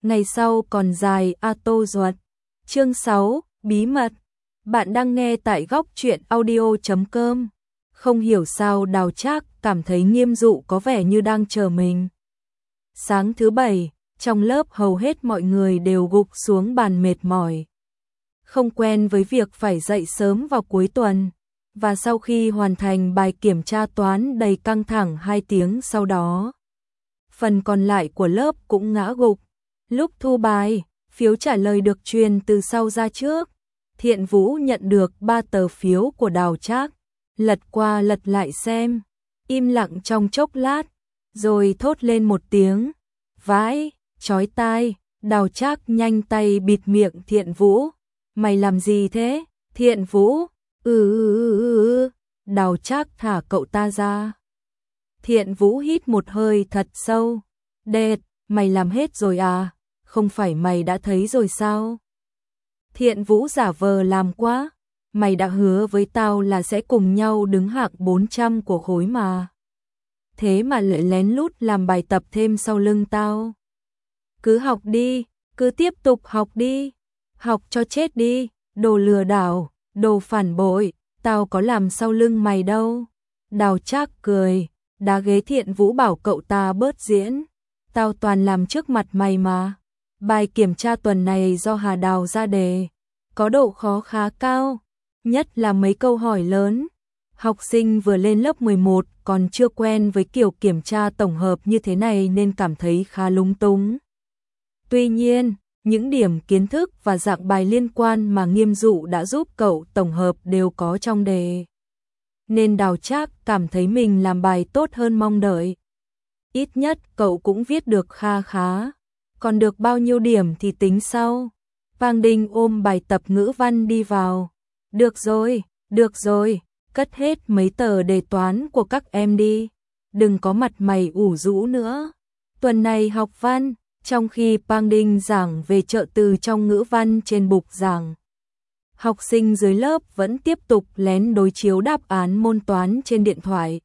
ngày sau còn dài a tô ruột. Chương 6, bí mật. Bạn đang nghe tại góc truyện audio.com. Không hiểu sao Đào Trác cảm thấy Nghiêm Dụ có vẻ như đang chờ mình. Sáng thứ bảy, trong lớp hầu hết mọi người đều gục xuống bàn mệt mỏi. Không quen với việc phải dậy sớm vào cuối tuần, và sau khi hoàn thành bài kiểm tra toán đầy căng thẳng 2 tiếng sau đó, phần còn lại của lớp cũng ngã gục. Lúc thu bài, phiếu trả lời được truyền từ sau ra trước. Thiện Vũ nhận được 3 tờ phiếu của Đào Trác, lật qua lật lại xem, im lặng trong chốc lát, rồi thốt lên một tiếng, vãi, chói tai. Đào Trác nhanh tay bịt miệng Thiện Vũ. Mày làm gì thế? Thiện Vũ, Đào Trác thả cậu ta ra. Thiện Vũ hít một hơi thật sâu. Đệt, mày làm hết rồi à? Không phải mày đã thấy rồi sao? Thiện Vũ giả vờ làm quá. Mày đã hứa với tao là sẽ cùng nhau đứng hạng 400 của khối mà. Thế mà lại lén lút làm bài tập thêm sau lưng tao. Cứ học đi, cứ tiếp tục học đi. Học cho chết đi, đồ lừa đảo, đồ phản bội, tao có làm sau lưng mày đâu. Đào Trác cười, đá ghế Thiện Vũ bảo cậu ta bớt diễn. Tao toàn làm trước mặt mày mà. Bài kiểm tra tuần này do Hà Đào ra đề, có độ khó khá cao, nhất là mấy câu hỏi lớn. Học sinh vừa lên lớp 11 còn chưa quen với kiểu kiểm tra tổng hợp như thế này nên cảm thấy khá lúng túng. Tuy nhiên, những điểm kiến thức và dạng bài liên quan mà Nghiêm Dụ đã giúp cậu tổng hợp đều có trong đề, nên Đào Trác cảm thấy mình làm bài tốt hơn mong đợi. Ít nhất cậu cũng viết được kha khá, còn được bao nhiêu điểm thì tính sau. Vang Đình ôm bài tập ngữ văn đi vào. Được rồi, cất hết mấy tờ đề toán của các em đi. Đừng có mặt mày ủ rũ nữa. Tuần này học văn. Trong khi Vang Đình giảng về trợ từ trong ngữ văn trên bục giảng, học sinh dưới lớp vẫn tiếp tục lén đối chiếu đáp án môn toán trên điện thoại.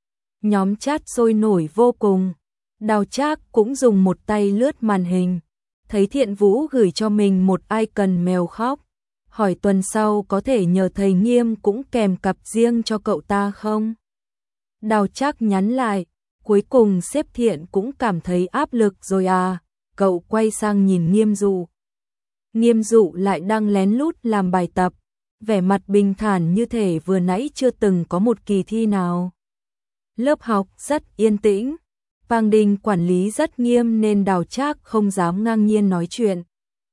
Nhóm chat sôi nổi vô cùng. Đào Trác cũng dùng một tay lướt màn hình, thấy Thiện Vũ gửi cho mình một icon mèo khóc, hỏi tuần sau có thể nhờ thầy Nghiêm cũng kèm cặp riêng cho cậu ta không. Đào Trác nhắn lại, cuối cùng sếp Thiện cũng cảm thấy áp lực rồi à. Cậu quay sang nhìn Nghiêm Dụ. Nghiêm Dụ lại đang lén lút làm bài tập, vẻ mặt bình thản như thể vừa nãy chưa từng có một kỳ thi nào. Lớp học rất yên tĩnh. Vang Đình quản lý rất nghiêm nên Đào Trác không dám ngang nhiên nói chuyện.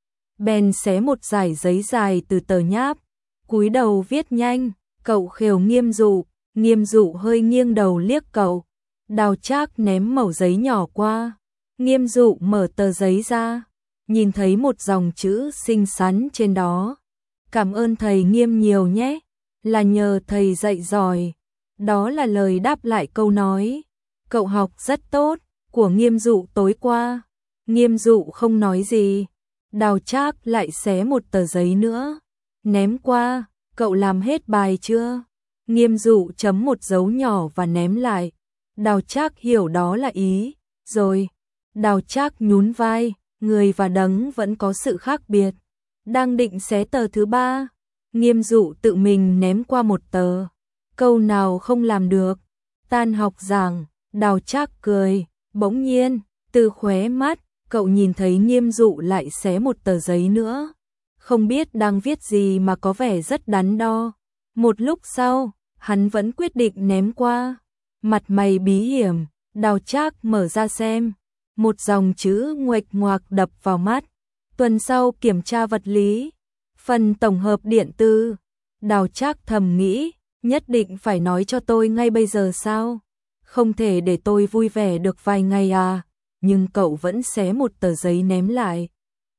Bèn xé một dải giấy dài từ tờ nháp, cúi đầu viết nhanh. Cậu khều Nghiêm Dụ. Nghiêm Dụ hơi nghiêng đầu liếc cậu. Đào Trác ném mẩu giấy nhỏ qua. Nghiêm Dụ mở tờ giấy ra, nhìn thấy một dòng chữ xinh xắn trên đó. Cảm ơn thầy Nghiêm nhiều nhé, là nhờ thầy dạy giỏi. Đó là lời đáp lại câu nói cậu học rất tốt của Nghiêm Dụ tối qua. Nghiêm Dụ không nói gì. Đào Trác lại xé một tờ giấy nữa, ném qua. Cậu làm hết bài chưa? Nghiêm Dụ chấm một dấu nhỏ và ném lại. Đào Trác hiểu đó là ý rồi. Đào Trác nhún vai, người và đấng vẫn có sự khác biệt. Đang định xé tờ thứ 3, Nghiêm Dụ tự mình ném qua một tờ. Câu nào không làm được. Tan học giảng, Đào Trác cười, bỗng nhiên, từ khóe mắt, cậu nhìn thấy Nghiêm Dụ lại xé một tờ giấy nữa. Không biết đang viết gì mà có vẻ rất đắn đo. Một lúc sau, hắn vẫn quyết định ném qua. Mặt mày bí hiểm, Đào Trác mở ra xem. Một dòng chữ nguệch ngoạc đập vào mắt. Tuần sau kiểm tra vật lý, phần tổng hợp điện tử. Đào Trác thầm nghĩ, nhất định phải nói cho tôi ngay bây giờ sao? Không thể để tôi vui vẻ được vài ngày à? Nhưng cậu vẫn xé một tờ giấy ném lại.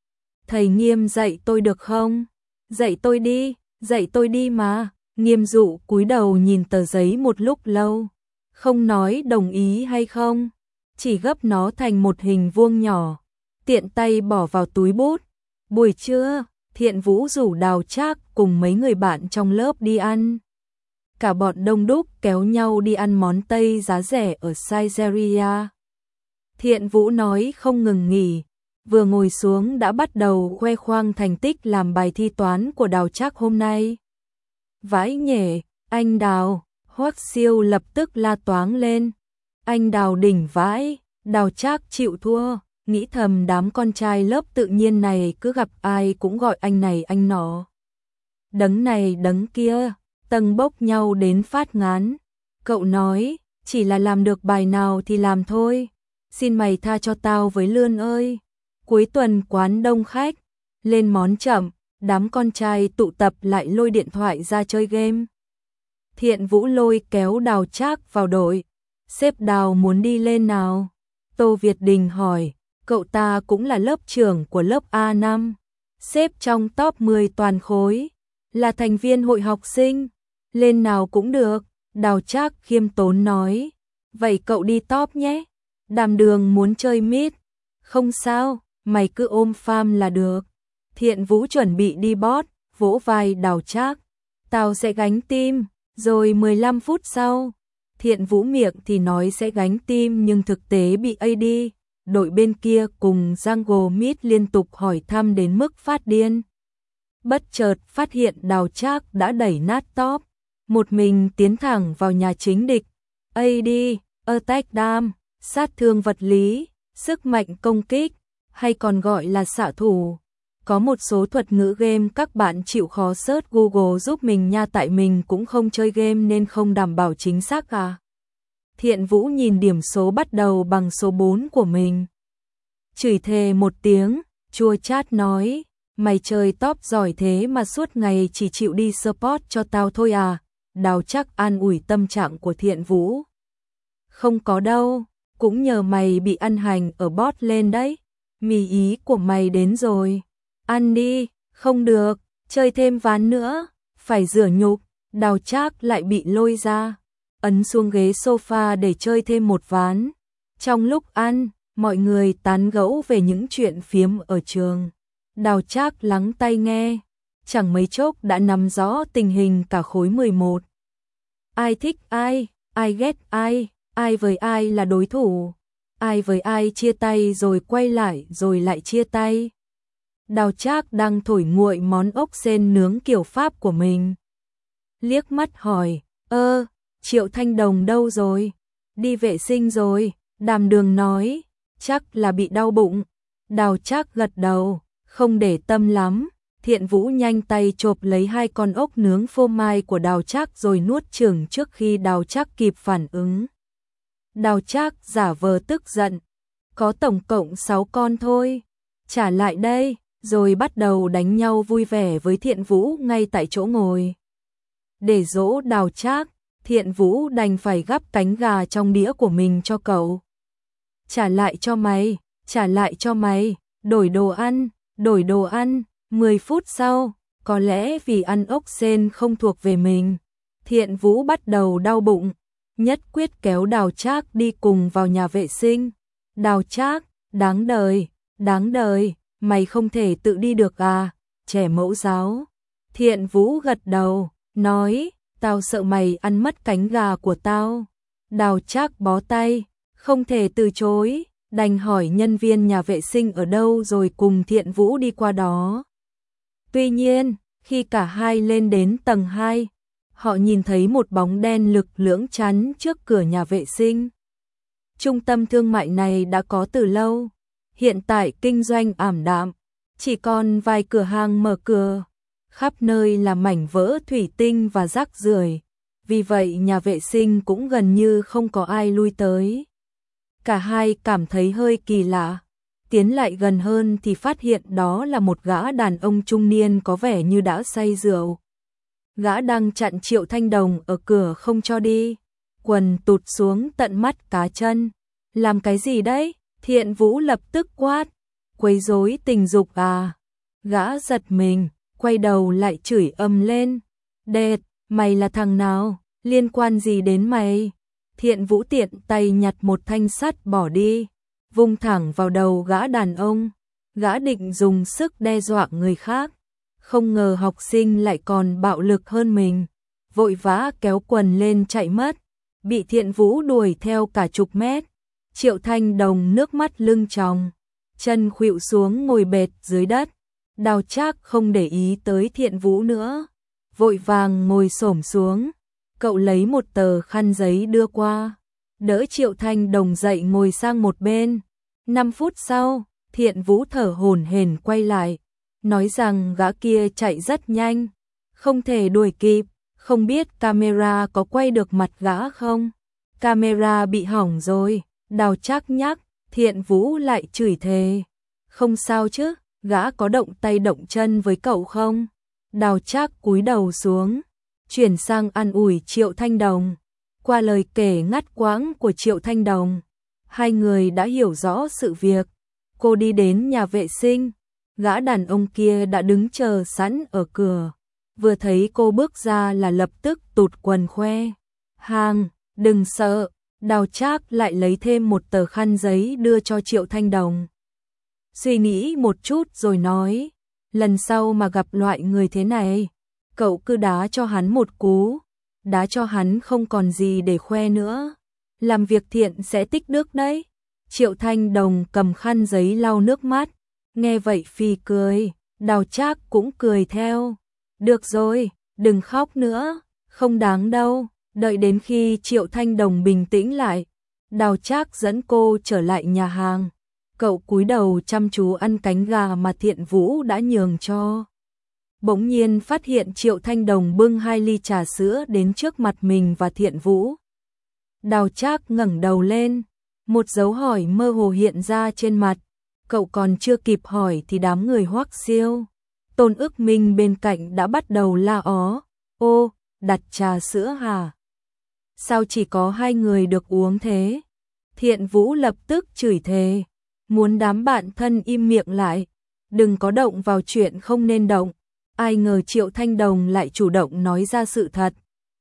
Thầy Nghiêm dạy tôi được không? Dạy tôi đi mà. Nghiêm Dụ cúi đầu nhìn tờ giấy một lúc lâu, không nói đồng ý hay không, chỉ gấp nó thành một hình vuông nhỏ, tiện tay bỏ vào túi bút. Buổi trưa, Thiện Vũ rủ Đào Trác cùng mấy người bạn trong lớp đi ăn. Cả bọn đông đúc kéo nhau đi ăn món Tây giá rẻ ở Caesarea. Thiện Vũ nói không ngừng nghỉ, vừa ngồi xuống đã bắt đầu khoe khoang thành tích làm bài thi toán của Đào Trác hôm nay. Vãi nhể, anh Đào, Hoắc Siêu lập tức la toáng lên. Anh Đào đỉnh vãi, Đào Trác chịu thua, nghĩ thầm đám con trai lớp tự nhiên này cứ gặp ai cũng gọi anh này anh nọ. Đấng này đấng kia, tầng bốc nhau đến phát ngán. Cậu nói, chỉ là làm được bài nào thì làm thôi, xin mày tha cho tao với Lươn ơi. Cuối tuần quán đông khách, lên món chậm, đám con trai tụ tập lại lôi điện thoại ra chơi game. Thiện Vũ lôi kéo Đào Trác vào đội. Sếp Đào muốn đi lên nào? Tô Việt Đình hỏi, cậu ta cũng là lớp trưởng của lớp A5, xếp trong top 10 toàn khối, là thành viên hội học sinh, lên nào cũng được. Đào Trác khiêm tốn nói, vậy cậu đi top nhé. Đàm Đường muốn chơi mid, không sao, mày cứ ôm farm là được. Thiện Vũ chuẩn bị đi bot, vỗ vai Đào Trác, tao sẽ gánh team. Rồi 15 phút sau, Thiện Vũ miệng thì nói sẽ gánh team nhưng thực tế bị AD, đội bên kia cùng jungle mid liên tục hỏi thăm đến mức phát điên. Bất chợt phát hiện Đào Trác đã đẩy nát top, một mình tiến thẳng vào nhà chính địch. AD, attack dam, sát thương vật lý, sức mạnh công kích, hay còn gọi là xạ thủ. Có một số thuật ngữ game các bạn chịu khó search Google giúp mình nha, tại mình cũng không chơi game nên không đảm bảo chính xác à. Thiện Vũ nhìn điểm số bắt đầu bằng số 4 của mình. Chửi thề một tiếng, chua chát nói, mày chơi top giỏi thế mà suốt ngày chỉ chịu đi support cho tao thôi à. Đào Trác an ủi tâm trạng của Thiện Vũ. Không có đâu, cũng nhờ mày bị ăn hành ở bot lên đấy. Mì ý của mày đến rồi. Ăn đi, không được, chơi thêm ván nữa, phải rửa nhục. Đào Trác lại bị lôi ra, ấn xuống ghế sofa để chơi thêm một ván. Trong lúc ăn, mọi người tán gẫu về những chuyện phiếm ở trường. Đào Trác lắng tai nghe, chẳng mấy chốc đã nắm rõ tình hình cả khối 11. Ai thích ai ghét ai với ai là đối thủ, ai với ai chia tay rồi quay lại rồi lại chia tay. Đào Trác đang thổi nguội món ốc sên nướng kiểu Pháp của mình. Liếc mắt hỏi, Triệu Thanh Đồng đâu rồi? Đi vệ sinh rồi, Đàm Đường nói, chắc là bị đau bụng. Đào Trác gật đầu, không để tâm lắm. Thiện Vũ nhanh tay chộp lấy 2 con ốc nướng phô mai của Đào Trác rồi nuốt chửng trước khi Đào Trác kịp phản ứng. Đào Trác giả vờ tức giận, có tổng cộng 6 con thôi, trả lại đây, rồi bắt đầu đánh nhau vui vẻ với Thiện Vũ ngay tại chỗ ngồi. Để dỗ Đào Trác, Thiện Vũ đành phải gắp cánh gà trong đĩa của mình cho cậu. Trả lại cho mày, đổi đồ ăn. 10 phút sau, có lẽ vì ăn ốc sên không thuộc về mình, Thiện Vũ bắt đầu đau bụng, nhất quyết kéo Đào Trác đi cùng vào nhà vệ sinh. Đào Trác, đáng đời, mày không thể tự đi được à, trẻ mẫu giáo. Thiện Vũ gật đầu, nói, tao sợ mày ăn mất cánh gà của tao. Đào Trác bó tay, không thể từ chối, đành hỏi nhân viên nhà vệ sinh ở đâu rồi cùng Thiện Vũ đi qua đó. Tuy nhiên, khi cả hai lên đến tầng 2, họ nhìn thấy một bóng đen lực lưỡng chắn trước cửa nhà vệ sinh. Trung tâm thương mại này đã có từ lâu, hiện tại kinh doanh ảm đạm, chỉ còn vài cửa hàng mở cửa, khắp nơi là mảnh vỡ thủy tinh và rác rưởi, vì vậy nhà vệ sinh cũng gần như không có ai lui tới. Cả hai cảm thấy hơi kỳ lạ, tiến lại gần hơn thì phát hiện đó là một gã đàn ông trung niên có vẻ như đã say rượu. Gã đang chặn Triệu Thanh Đồng ở cửa không cho đi, quần tụt xuống tận mắt cá chân. Làm cái gì đấy? Thiện Vũ lập tức quát, quấy rối tình dục à? Gã giật mình, quay đầu lại chửi ầm lên, đệt, mày là thằng nào, liên quan gì đến mày? Thiện Vũ tiện tay nhặt một thanh sắt bỏ đi, vung thẳng vào đầu gã đàn ông. Gã định dùng sức đe dọa người khác, không ngờ học sinh lại còn bạo lực hơn mình, vội vã kéo quần lên chạy mất, bị Thiện Vũ đuổi theo cả chục mét. Triệu Thanh Đồng nước mắt lưng tròng, chân khuỵu xuống ngồi bệt dưới đất. Đào Trác không để ý tới Thiện Vũ nữa, vội vàng ngồi xổm xuống. Cậu lấy một tờ khăn giấy đưa qua, đỡ Triệu Thanh Đồng dậy ngồi sang một bên. 5 phút sau, Thiện Vũ thở hổn hển quay lại, nói rằng gã kia chạy rất nhanh, không thể đuổi kịp, không biết camera có quay được mặt gã không? Camera bị hỏng rồi, Đào Trác nhắc, Thiện Vũ lại chửi thề. Không sao chứ, gã có động tay động chân với cậu không? Đào Trác cúi đầu xuống, chuyển sang an ủi Triệu Thanh Đồng. Qua lời kể ngắt quãng của Triệu Thanh Đồng, hai người đã hiểu rõ sự việc. Cô đi đến nhà vệ sinh, gã đàn ông kia đã đứng chờ sẵn ở cửa. Vừa thấy cô bước ra là lập tức tụt quần khoe. Hàng, đừng sợ. Đào Trác lại lấy thêm một tờ khăn giấy đưa cho Triệu Thanh Đồng. Suy nghĩ một chút rồi nói, lần sau mà gặp loại người thế này, cậu cứ đá cho hắn một cú, đá cho hắn không còn gì để khoe nữa. Làm việc thiện sẽ tích đức đấy. Triệu Thanh Đồng cầm khăn giấy lau nước mắt, nghe vậy phì cười, Đào Trác cũng cười theo. Được rồi, đừng khóc nữa, không đáng đâu. Đợi đến khi Triệu Thanh Đồng bình tĩnh lại, Đào Trác dẫn cô trở lại nhà hàng. Cậu cúi đầu chăm chú ăn cánh gà mà Thiện Vũ đã nhường cho. Bỗng nhiên phát hiện Triệu Thanh Đồng bưng 2 ly trà sữa đến trước mặt mình và Thiện Vũ. Đào Trác ngẩng đầu lên, một dấu hỏi mơ hồ hiện ra trên mặt. Cậu còn chưa kịp hỏi thì đám người Hoắc Siêu, Tôn Ức Minh bên cạnh đã bắt đầu la ó. Ô, đặt trà sữa hả? Sao chỉ có 2 người được uống thế? Thiện Vũ lập tức chửi thề, muốn đám bạn thân im miệng lại, đừng có động vào chuyện không nên động. Ai ngờ Triệu Thanh Đồng lại chủ động nói ra sự thật.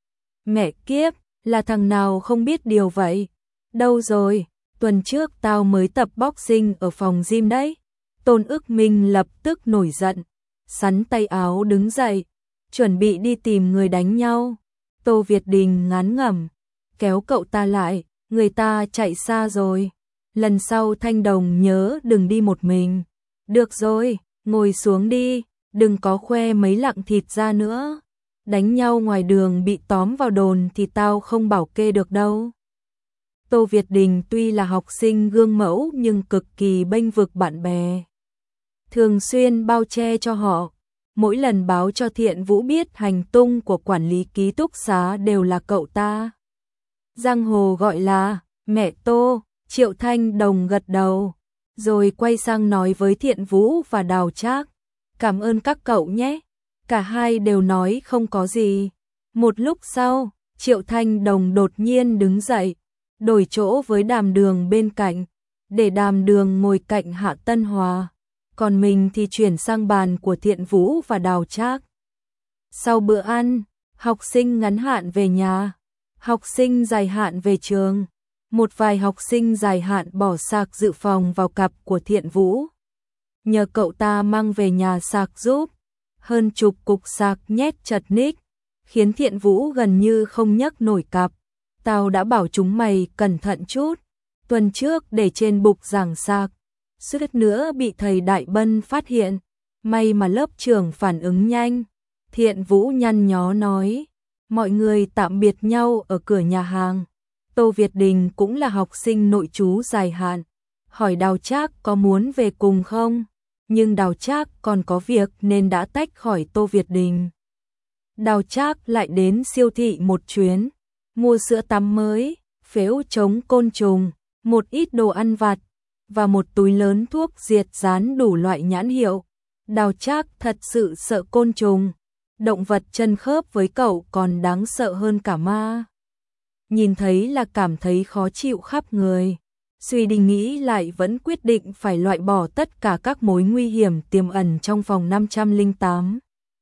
Mẹ kiếp, là thằng nào không biết điều vậy? Đâu rồi, tuần trước tao mới tập boxing ở phòng gym đấy. Tôn Ức Minh lập tức nổi giận, xắn tay áo đứng dậy, chuẩn bị đi tìm người đánh nhau. Tô Việt Đình ngán ngẩm, kéo cậu ta lại, người ta chạy xa rồi. Lần sau Thanh Đồng nhớ đừng đi một mình. Được rồi, ngồi xuống đi, đừng có khoe mấy lạng thịt ra nữa. Đánh nhau ngoài đường bị tóm vào đồn thì tao không bảo kê được đâu. Tô Việt Đình tuy là học sinh gương mẫu nhưng cực kỳ bênh vực bạn bè, thường xuyên bao che cho họ. Mỗi lần báo cho Thiện Vũ biết hành tung của quản lý ký túc xá đều là cậu ta. Giang hồ gọi là mẹ Tô. Triệu Thanh Đồng gật đầu, rồi quay sang nói với Thiện Vũ và Đào Trác, cảm ơn các cậu nhé. Cả hai đều nói không có gì. Một lúc sau, Triệu Thanh Đồng đột nhiên đứng dậy, đổi chỗ với Đàm Đường bên cạnh, để Đàm Đường ngồi cạnh Hạ Tân Hòa, còn mình thì chuyển sang bàn của Thiện Vũ và Đào Trác. Sau bữa ăn, học sinh ngắn hạn về nhà, học sinh dài hạn về trường. Một vài học sinh dài hạn bỏ sạc dự phòng vào cặp của Thiện Vũ, nhờ cậu ta mang về nhà sạc giúp. Hơn chục cục sạc nhét chật ních, khiến Thiện Vũ gần như không nhấc nổi cặp. Tao đã bảo chúng mày cẩn thận chút, tuần trước để trên bục giảng sạc, suýt nữa bị thầy Đại Bân phát hiện, may mà lớp trưởng phản ứng nhanh. Thiện Vũ nhăn nhó nói, mọi người tạm biệt nhau ở cửa nhà hàng. Tô Việt Đình cũng là học sinh nội trú dài hạn, hỏi Đào Trác có muốn về cùng không, nhưng Đào Trác còn có việc nên đã tách khỏi Tô Việt Đình. Đào Trác lại đến siêu thị một chuyến, mua sữa tắm mới, phễu chống côn trùng, một ít đồ ăn vặt và một túi lớn thuốc diệt rán đủ loại nhãn hiệu. Đào Trác thật sự sợ côn trùng, động vật chân khớp với cậu còn đáng sợ hơn cả ma. Nhìn thấy là cảm thấy khó chịu khắp người. Suy đi nghĩ lại vẫn quyết định phải loại bỏ tất cả các mối nguy hiểm tiềm ẩn trong phòng 508.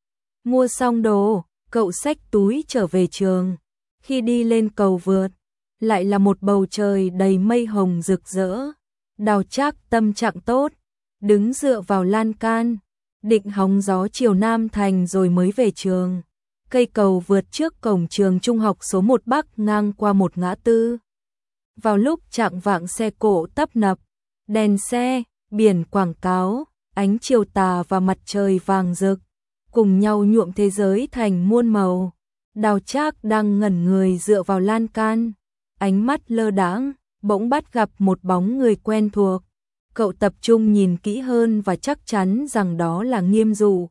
Mua xong đồ, cậu xách túi trở về trường. Khi đi lên cầu vượt, lại là một bầu trời đầy mây hồng rực rỡ. Đào Trác tâm trạng tốt, đứng dựa vào lan can, định hóng gió chiều Nam Thành rồi mới về trường. Cây cầu vượt trước cổng trường trung học số 1 Bắc ngang qua một ngã tư. Vào lúc chạng vạng xe cộ tấp nập, đèn xe, biển quảng cáo, ánh chiều tà và mặt trời vàng rực, cùng nhau nhuộm thế giới thành muôn màu. Đào Trác đang ngẩn người dựa vào lan can, ánh mắt lơ đãng, bỗng bắt gặp một bóng người quen thuộc. Cậu tập trung nhìn kỹ hơn và chắc chắn rằng đó là Nghiêm Dụ.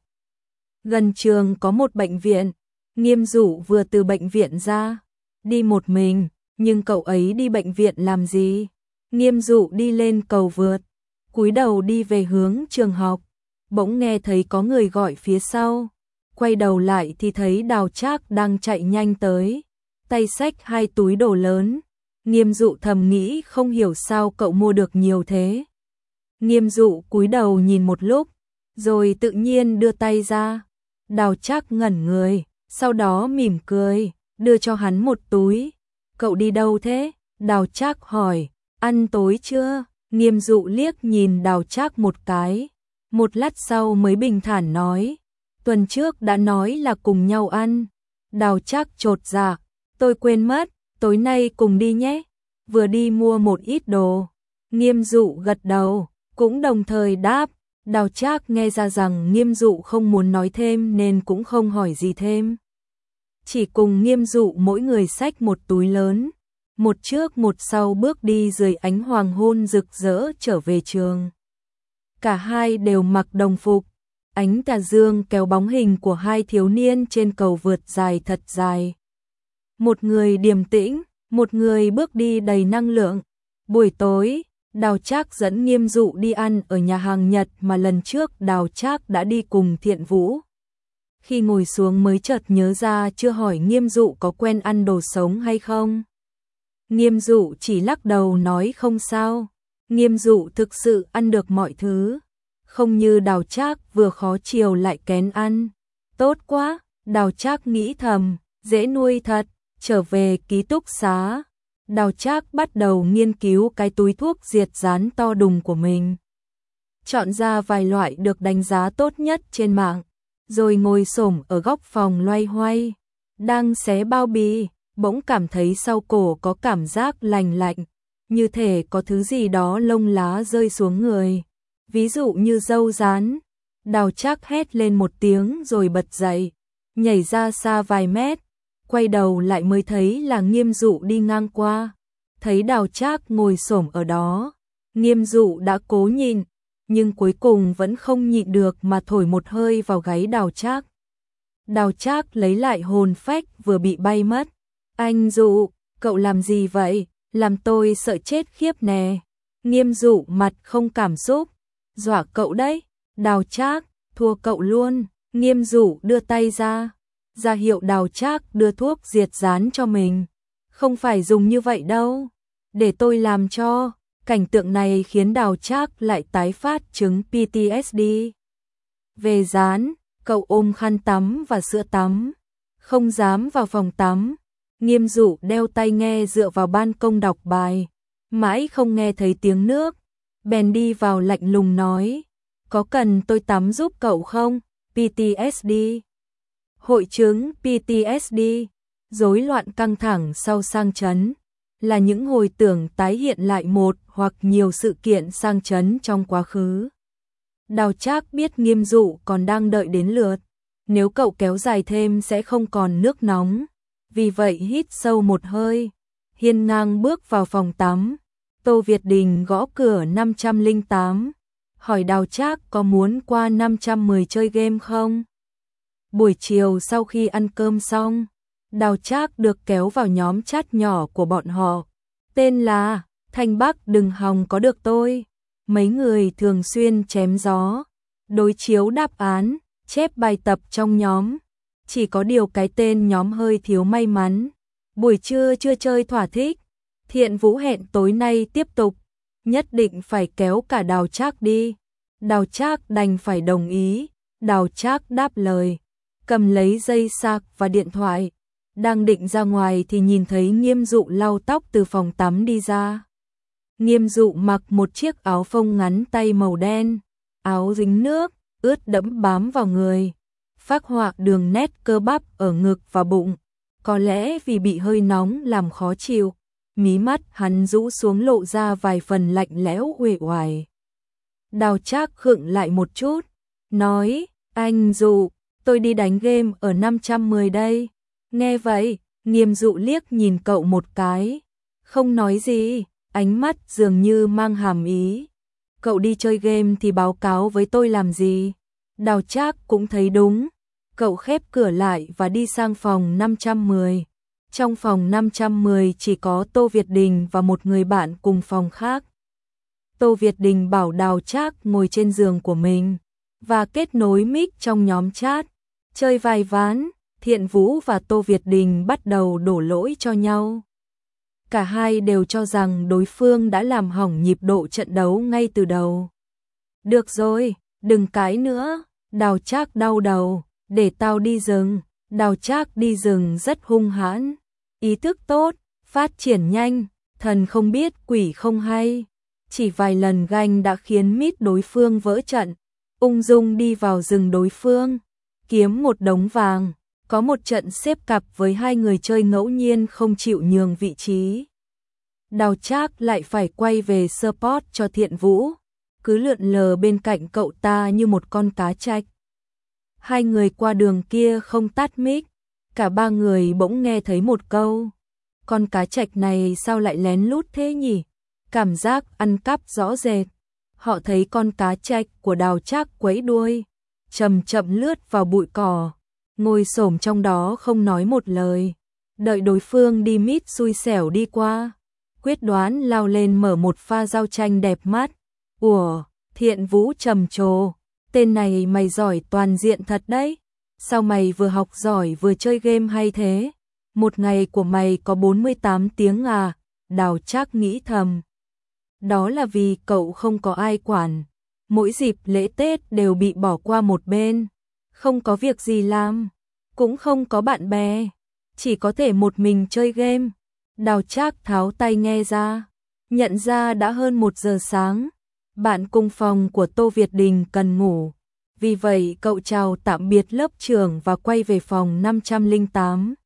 Gần trường có một bệnh viện, Nghiêm Dụ vừa từ bệnh viện ra, đi một mình, nhưng cậu ấy đi bệnh viện làm gì? Nghiêm Dụ đi lên cầu vượt, cúi đầu đi về hướng trường học, bỗng nghe thấy có người gọi phía sau. Quay đầu lại thì thấy Đào Trác đang chạy nhanh tới, tay xách 2 túi đồ lớn. Nghiêm Dụ thầm nghĩ không hiểu sao cậu mua được nhiều thế. Nghiêm Dụ cúi đầu nhìn một lúc, rồi tự nhiên đưa tay ra. Đào Trác ngẩn người, sau đó mỉm cười, đưa cho hắn một túi. Cậu đi đâu thế? Đào Trác hỏi. Ăn tối chưa? Nghiêm Dụ liếc nhìn Đào Trác một cái, một lát sau mới bình thản nói. Tuần trước đã nói là cùng nhau ăn. Đào Trác chột dạ, tôi quên mất, tối nay cùng đi nhé. Vừa đi mua một ít đồ. Nghiêm Dụ gật đầu, cũng đồng thời đáp. Đào Trác nghe ra rằng Nghiêm Dụ không muốn nói thêm nên cũng không hỏi gì thêm. Chỉ cùng Nghiêm Dụ mỗi người xách một túi lớn, một trước một sau bước đi dưới ánh hoàng hôn rực rỡ trở về trường. Cả hai đều mặc đồng phục, ánh tà dương kéo bóng hình của 2 thiếu niên trên cầu vượt dài thật dài. Một người điềm tĩnh, một người bước đi đầy năng lượng. Buổi tối, Đào Trác dẫn Nghiêm Dụ đi ăn ở nhà hàng Nhật mà lần trước Đào Trác đã đi cùng Thiện Vũ. Khi ngồi xuống mới chợt nhớ ra chưa hỏi Nghiêm Dụ có quen ăn đồ sống hay không. Nghiêm Dụ chỉ lắc đầu nói không sao. Nghiêm Dụ thực sự ăn được mọi thứ, không như Đào Trác vừa khó chiều lại kén ăn. Tốt quá, Đào Trác nghĩ thầm, dễ nuôi thật. Trở về ký túc xá, Đào Trác bắt đầu nghiên cứu cái túi thuốc diệt rán to đùng của mình. Chọn ra vài loại được đánh giá tốt nhất trên mạng, rồi ngồi xổm ở góc phòng loay hoay. Đang xé bao bì, bỗng cảm thấy sau cổ có cảm giác lành lạnh, như thể có thứ gì đó lông lá rơi xuống người. Ví dụ như dâu rán. Đào Trác hét lên một tiếng rồi bật dậy, nhảy ra xa vài mét. Quay đầu lại mới thấy là Nghiêm Dụ đi ngang qua. Thấy Đào Trác ngồi xổm ở đó, Nghiêm Dụ đã cố nhịn, nhưng cuối cùng vẫn không nhịn được mà thổi một hơi vào gáy Đào Trác. Đào Trác lấy lại hồn phách vừa bị bay mất. Anh Dụ, cậu làm gì vậy? Làm tôi sợ chết khiếp nè. Nghiêm Dụ mặt không cảm xúc. Dọa cậu đấy. Đào Trác, thua cậu luôn. Nghiêm Dụ đưa tay ra hiệu Đào Trác đưa thuốc diệt rán cho mình. Không phải dùng như vậy đâu, để tôi làm cho. Cảnh tượng này khiến Đào Trác lại tái phát chứng PTSD. Về rán, cậu ôm khăn tắm và sữa tắm, không dám vào phòng tắm. Nghiêm Dụ đeo tai nghe dựa vào ban công đọc bài, mãi không nghe thấy tiếng nước, bèn đi vào lạnh lùng nói, có cần tôi tắm giúp cậu không? PTSD. Hội chứng PTSD, rối loạn căng thẳng sau sang chấn, là những hồi tưởng tái hiện lại một hoặc nhiều sự kiện sang chấn trong quá khứ. Đào Trác biết Nghiêm Dụ còn đang đợi đến lượt, nếu cậu kéo dài thêm sẽ không còn nước nóng, vì vậy hít sâu một hơi, hiên ngang bước vào phòng tắm. Tô Việt Đình gõ cửa 508, hỏi Đào Trác có muốn qua 510 chơi game không? Buổi chiều sau khi ăn cơm xong, Đào Trác được kéo vào nhóm chat nhỏ của bọn họ, tên là Thanh Bắc đừng hòng có được tôi. Mấy người thường xuyên chém gió, đối chiếu đáp án, chép bài tập trong nhóm. Chỉ có điều cái tên nhóm hơi thiếu may mắn. Buổi trưa chưa chơi thỏa thích, Thiện Vũ hẹn tối nay tiếp tục, nhất định phải kéo cả Đào Trác đi. Đào Trác đành phải đồng ý. Đào Trác đáp lời, cầm lấy dây sạc và điện thoại, đang định ra ngoài thì nhìn thấy Nghiêm Dụ lau tóc từ phòng tắm đi ra. Nghiêm Dụ mặc một chiếc áo phông ngắn tay màu đen, áo dính nước, ướt đẫm bám vào người, phác họa đường nét cơ bắp ở ngực và bụng, có lẽ vì bị hơi nóng làm khó chịu, mí mắt hắn rũ xuống lộ ra vài phần lạnh lẽo uể oải. Đào Trác khựng lại một chút, nói, anh Dụ, tôi đi đánh game ở 510 đây. Nghe vậy, Nghiêm Dụ liếc nhìn cậu một cái, không nói gì, ánh mắt dường như mang hàm ý. Cậu đi chơi game thì báo cáo với tôi làm gì? Đào Trác cũng thấy đúng. Cậu khép cửa lại và đi sang phòng 510. Trong phòng 510 chỉ có Tô Việt Đình và một người bạn cùng phòng khác. Tô Việt Đình bảo Đào Trác ngồi trên giường của mình và kết nối mic trong nhóm chat. Chơi vài ván, Thiện Vũ và Tô Việt Đình bắt đầu đổ lỗi cho nhau. Cả hai đều cho rằng đối phương đã làm hỏng nhịp độ trận đấu ngay từ đầu. Được rồi, đừng cãi nữa, Đào Trác đau đầu, để tao đi rừng. Đào Trác đi rừng rất hung hãn, ý thức tốt, phát triển nhanh, thần không biết quỷ không hay. Chỉ vài lần ganh đã khiến mít đối phương vỡ trận, ung dung đi vào rừng đối phương, kiếm một đống vàng, có một trận xếp cặp với hai người chơi ngẫu nhiên không chịu nhường vị trí. Đào Trác lại phải quay về support cho Thiện Vũ, cứ lượn lờ bên cạnh cậu ta như một con cá trạch. Hai người qua đường kia không tắt mic, cả ba người bỗng nghe thấy một câu. Con cá trạch này sao lại lén lút thế nhỉ? Cảm giác ăn cắp rõ rệt. Họ thấy con cá trạch của Đào Trác quấy đuôi, chậm chậm lướt vào bụi cỏ, ngồi xổm trong đó không nói một lời, đợi đối phương đi mít xui xẻo đi qua, quyết đoán lao lên mở một pha giao tranh đẹp mắt. Ủa, Thiện Vũ trầm trồ, tên này mày giỏi toàn diện thật đấy, sao mày vừa học giỏi vừa chơi game hay thế? Một ngày của mày có 48 tiếng à? Đào Trác nghĩ thầm. Đó là vì cậu không có ai quản, mỗi dịp lễ Tết đều bị bỏ qua một bên, không có việc gì làm, cũng không có bạn bè, chỉ có thể một mình chơi game. Đào Trác tháo tai nghe ra, nhận ra đã hơn 1 giờ sáng, bạn cùng phòng của Tô Việt Đình cần ngủ, vì vậy cậu chào tạm biệt lớp trưởng và quay về phòng 508.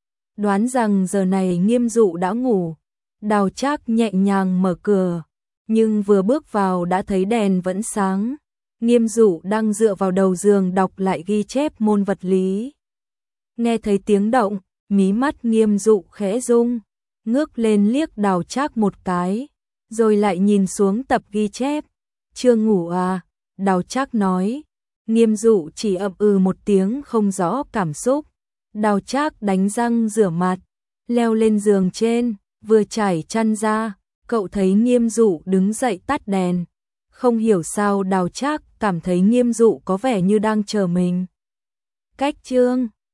Đoán rằng giờ này Nghiêm Dụ đã ngủ, Đào Trác nhẹ nhàng mở cửa, nhưng vừa bước vào đã thấy đèn vẫn sáng. Nghiêm Dụ đang dựa vào đầu giường đọc lại ghi chép môn vật lý. Nghe thấy tiếng động, mí mắt Nghiêm Dụ khẽ rung, ngước lên liếc Đào Trác một cái, rồi lại nhìn xuống tập ghi chép. Chưa ngủ à? Đào Trác nói. Nghiêm Dụ chỉ ậm ừ một tiếng không rõ cảm xúc. Đào Trác đánh răng rửa mặt, leo lên giường trên, vừa trải chăn ra, cậu thấy Nghiêm Dụ đứng dậy tắt đèn. Không hiểu sao Đào Trác cảm thấy Nghiêm Dụ có vẻ như đang chờ mình. Cách chương